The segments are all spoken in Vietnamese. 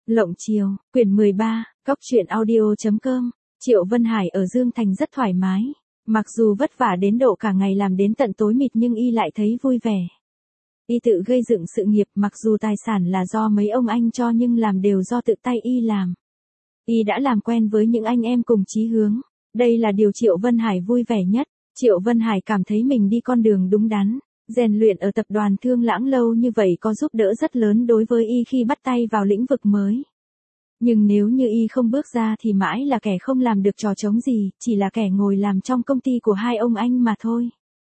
Lộng Chiều, quyển 13, Cóc truyện audio.com. Triệu Vân Hải ở Dương Thành rất thoải mái. Mặc dù vất vả đến độ cả ngày làm đến tận tối mịt nhưng y lại thấy vui vẻ. Y tự gây dựng sự nghiệp, mặc dù tài sản là do mấy ông anh cho nhưng làm đều do tự tay y làm. Y đã làm quen với những anh em cùng chí hướng. Đây là điều Triệu Vân Hải vui vẻ nhất. Triệu Vân Hải cảm thấy mình đi con đường đúng đắn. Rèn luyện ở tập đoàn Thương Lãng lâu như vậy có giúp đỡ rất lớn đối với y khi bắt tay vào lĩnh vực mới. Nhưng nếu như y không bước ra thì mãi là kẻ không làm được trò trống gì, chỉ là kẻ ngồi làm trong công ty của hai ông anh mà thôi.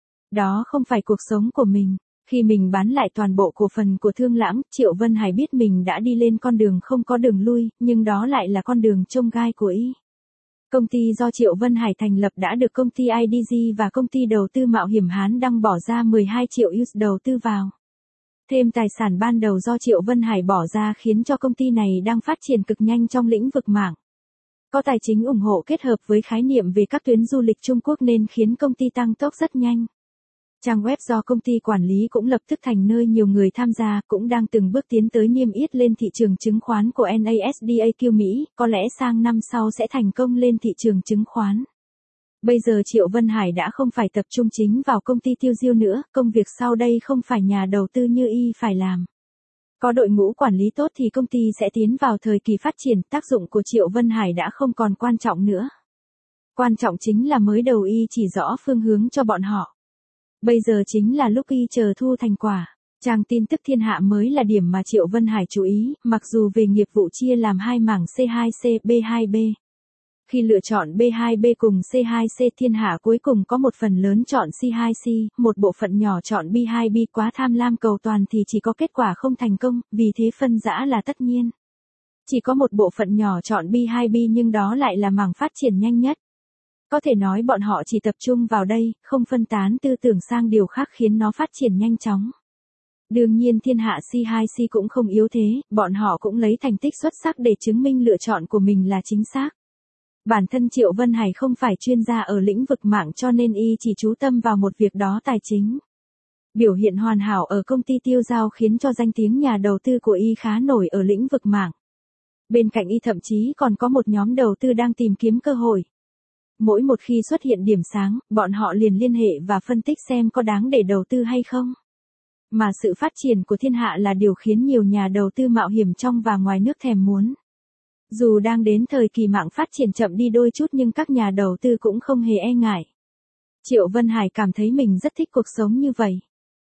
Đó không phải cuộc sống của mình. Khi mình bán lại toàn bộ cổ phần của Thương Lãng, Triệu Vân Hải biết mình đã đi lên con đường không có đường lui, nhưng đó lại là con đường chông gai của y. Công ty do Triệu Vân Hải thành lập đã được công ty IDG và công ty đầu tư mạo hiểm Hán Đăng bỏ ra 12 triệu USD đầu tư vào. Thêm tài sản ban đầu do Triệu Vân Hải bỏ ra khiến cho công ty này đang phát triển cực nhanh trong lĩnh vực mạng. Có tài chính ủng hộ kết hợp với khái niệm về các tuyến du lịch Trung Quốc nên khiến công ty tăng tốc rất nhanh. Trang web do công ty quản lý cũng lập tức thành nơi nhiều người tham gia, cũng đang từng bước tiến tới niêm yết lên thị trường chứng khoán của NASDAQ Mỹ, có lẽ sang năm sau sẽ thành công lên thị trường chứng khoán. Bây giờ Triệu Vân Hải đã không phải tập trung chính vào công ty tiêu diêu nữa, công việc sau đây không phải nhà đầu tư như y phải làm. Có đội ngũ quản lý tốt thì công ty sẽ tiến vào thời kỳ phát triển, tác dụng của Triệu Vân Hải đã không còn quan trọng nữa. Quan trọng chính là mới đầu y chỉ rõ phương hướng cho bọn họ. Bây giờ chính là lúc y chờ thu thành quả. Trang tin tức Thiên Hạ mới là điểm mà Triệu Vân Hải chú ý, mặc dù về nghiệp vụ chia làm hai mảng C2C, B2B. Khi lựa chọn B2B cùng C2C, Thiên Hạ cuối cùng có một phần lớn chọn C2C, một bộ phận nhỏ chọn B2B. Quá tham lam cầu toàn thì chỉ có kết quả không thành công, vì thế phân rã là tất nhiên. Chỉ có một bộ phận nhỏ chọn B2B nhưng đó lại là mảng phát triển nhanh nhất. Có thể nói bọn họ chỉ tập trung vào đây, không phân tán tư tưởng sang điều khác khiến nó phát triển nhanh chóng. Đương nhiên Thiên Hạ C2C cũng không yếu thế, bọn họ cũng lấy thành tích xuất sắc để chứng minh lựa chọn của mình là chính xác. Bản thân Triệu Vân Hải không phải chuyên gia ở lĩnh vực mạng cho nên y chỉ chú tâm vào một việc đó tài chính. Biểu hiện hoàn hảo ở công ty tiêu giao khiến cho danh tiếng nhà đầu tư của y khá nổi ở lĩnh vực mạng. Bên cạnh y thậm chí còn có một nhóm đầu tư đang tìm kiếm cơ hội. Mỗi một khi xuất hiện điểm sáng, bọn họ liền liên hệ và phân tích xem có đáng để đầu tư hay không. Mà sự phát triển của Thiên Hạ là điều khiến nhiều nhà đầu tư mạo hiểm trong và ngoài nước thèm muốn. Dù đang đến thời kỳ mạng phát triển chậm đi đôi chút nhưng các nhà đầu tư cũng không hề e ngại. Triệu Vân Hải cảm thấy mình rất thích cuộc sống như vậy.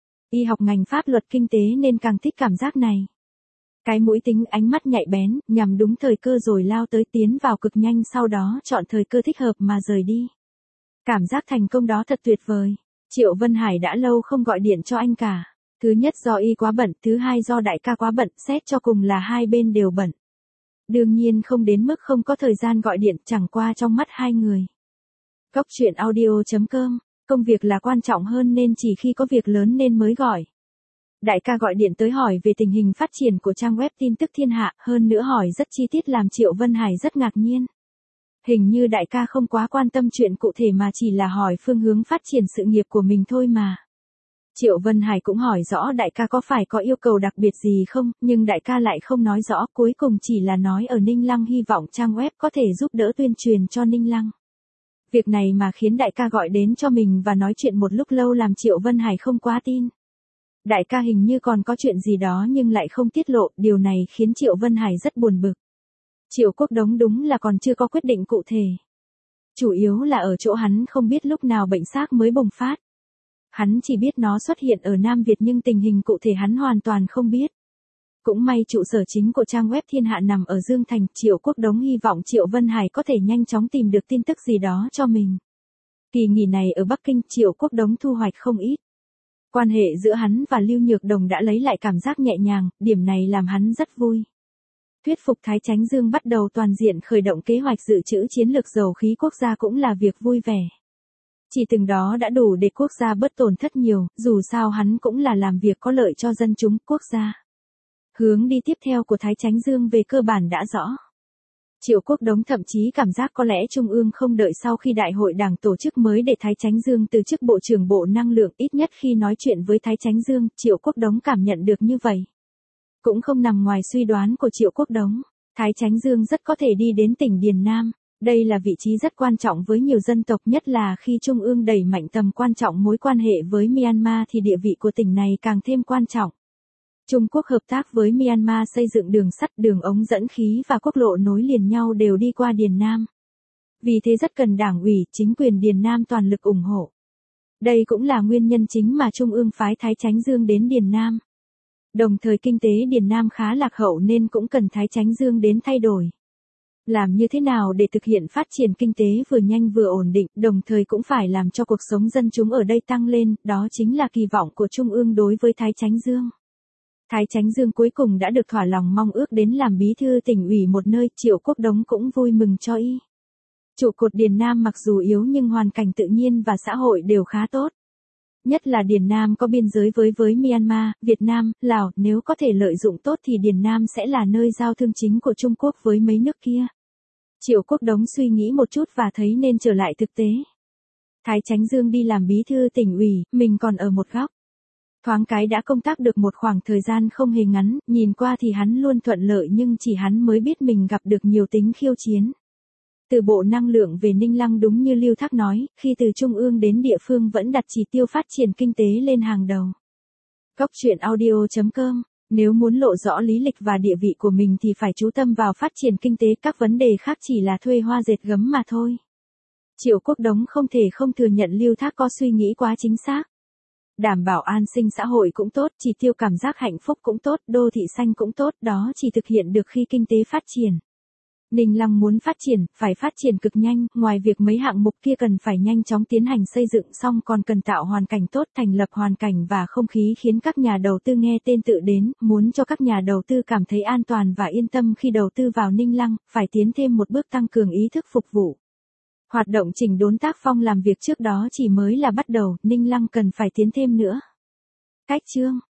Y học ngành pháp luật kinh tế nên càng thích cảm giác này. Cái mũi tính ánh mắt nhạy bén, nhằm đúng thời cơ rồi lao tới tiến vào cực nhanh sau đó chọn thời cơ thích hợp mà rời đi. Cảm giác thành công đó thật tuyệt vời. Triệu Vân Hải đã lâu không gọi điện cho anh cả. Thứ nhất do y quá bận, thứ hai do đại ca quá bận, xét cho cùng là hai bên đều bận. Đương nhiên không đến mức không có thời gian gọi điện, chẳng qua trong mắt hai người. Cóc truyện audio.com, công việc là quan trọng hơn nên chỉ khi có việc lớn nên mới gọi. Đại ca gọi điện tới hỏi về tình hình phát triển của trang web tin tức Thiên Hạ, hơn nữa hỏi rất chi tiết làm Triệu Vân Hải rất ngạc nhiên. Hình như đại ca không quá quan tâm chuyện cụ thể mà chỉ là hỏi phương hướng phát triển sự nghiệp của mình thôi mà. Triệu Vân Hải cũng hỏi rõ đại ca có phải có yêu cầu đặc biệt gì không, nhưng đại ca lại không nói rõ, cuối cùng chỉ là nói ở Ninh Lăng hy vọng trang web có thể giúp đỡ tuyên truyền cho Ninh Lăng. Việc này mà khiến đại ca gọi đến cho mình và nói chuyện một lúc lâu làm Triệu Vân Hải không quá tin. Đại ca hình như còn có chuyện gì đó nhưng lại không tiết lộ, điều này khiến Triệu Vân Hải rất buồn bực. Triệu Quốc Đống đúng là còn chưa có quyết định cụ thể. Chủ yếu là ở chỗ hắn không biết lúc nào bệnh SARS mới bùng phát. Hắn chỉ biết nó xuất hiện ở Nam Việt nhưng tình hình cụ thể hắn hoàn toàn không biết. Cũng may trụ sở chính của trang web Thiên Hạ nằm ở Dương Thành, Triệu Quốc Đống hy vọng Triệu Vân Hải có thể nhanh chóng tìm được tin tức gì đó cho mình. Kỳ nghỉ này ở Bắc Kinh, Triệu Quốc Đống thu hoạch không ít. Quan hệ giữa hắn và Lưu Nhược Đồng đã lấy lại cảm giác nhẹ nhàng, điểm này làm hắn rất vui. Thuyết phục Thái Chánh Dương bắt đầu toàn diện khởi động kế hoạch dự trữ chiến lược dầu khí quốc gia cũng là việc vui vẻ. Chỉ từng đó đã đủ để quốc gia bớt tổn thất nhiều, dù sao hắn cũng là làm việc có lợi cho dân chúng quốc gia. Hướng đi tiếp theo của Thái Chánh Dương về cơ bản đã rõ. Triệu Quốc Đống thậm chí cảm giác có lẽ Trung ương không đợi sau khi đại hội đảng tổ chức mới để Thái Chánh Dương từ chức Bộ trưởng Bộ Năng lượng, ít nhất khi nói chuyện với Thái Chánh Dương, Triệu Quốc Đống cảm nhận được như vậy. Cũng không nằm ngoài suy đoán của Triệu Quốc Đống. Thái Chánh Dương rất có thể đi đến tỉnh Điền Nam. Đây là vị trí rất quan trọng với nhiều dân tộc, nhất là khi Trung ương đẩy mạnh tầm quan trọng mối quan hệ với Myanmar thì địa vị của tỉnh này càng thêm quan trọng. Trung Quốc hợp tác với Myanmar xây dựng đường sắt, đường ống dẫn khí và quốc lộ nối liền nhau đều đi qua Điền Nam. Vì thế rất cần Đảng ủy, chính quyền Điền Nam toàn lực ủng hộ. Đây cũng là nguyên nhân chính mà Trung ương phái Thái Chánh Dương đến Điền Nam. Đồng thời kinh tế Điền Nam khá lạc hậu nên cũng cần Thái Chánh Dương đến thay đổi. Làm như thế nào để thực hiện phát triển kinh tế vừa nhanh vừa ổn định, đồng thời cũng phải làm cho cuộc sống dân chúng ở đây tăng lên, đó chính là kỳ vọng của Trung ương đối với Thái Chánh Dương. Thái Chánh Dương cuối cùng đã được thỏa lòng mong ước đến làm bí thư tỉnh ủy một nơi, Triệu Quốc Đống cũng vui mừng cho y. Trụ cột Điền Nam mặc dù yếu nhưng hoàn cảnh tự nhiên và xã hội đều khá tốt. Nhất là Điền Nam có biên giới với Myanmar, Việt Nam, Lào, nếu có thể lợi dụng tốt thì Điền Nam sẽ là nơi giao thương chính của Trung Quốc với mấy nước kia. Triệu Quốc Đống suy nghĩ một chút và thấy nên trở lại thực tế. Thái Chánh Dương đi làm bí thư tỉnh ủy, mình còn ở một góc. Thoáng cái đã công tác được một khoảng thời gian không hề ngắn, nhìn qua thì hắn luôn thuận lợi nhưng chỉ hắn mới biết mình gặp được nhiều tính khiêu chiến. Từ Bộ Năng lượng về Ninh Lăng đúng như Lưu Thác nói, khi từ Trung ương đến địa phương vẫn đặt chỉ tiêu phát triển kinh tế lên hàng đầu. Góc truyện audio.com. Nếu muốn lộ rõ lý lịch và địa vị của mình thì phải chú tâm vào phát triển kinh tế, các vấn đề khác chỉ là thuê hoa dệt gấm mà thôi. Triệu Quốc Đống không thể không thừa nhận Lưu Thác có suy nghĩ quá chính xác. Đảm bảo an sinh xã hội cũng tốt, chỉ tiêu cảm giác hạnh phúc cũng tốt, đô thị xanh cũng tốt, đó chỉ thực hiện được khi kinh tế phát triển. Ninh Lăng muốn phát triển, phải phát triển cực nhanh, ngoài việc mấy hạng mục kia cần phải nhanh chóng tiến hành xây dựng xong còn cần tạo hoàn cảnh tốt, thành lập hoàn cảnh và không khí khiến các nhà đầu tư nghe tên tự đến, muốn cho các nhà đầu tư cảm thấy an toàn và yên tâm khi đầu tư vào Ninh Lăng, phải tiến thêm một bước tăng cường ý thức phục vụ. Hoạt động chỉnh đốn tác phong làm việc trước đó chỉ mới là bắt đầu, Ninh Lăng cần phải tiến thêm nữa. Cách chương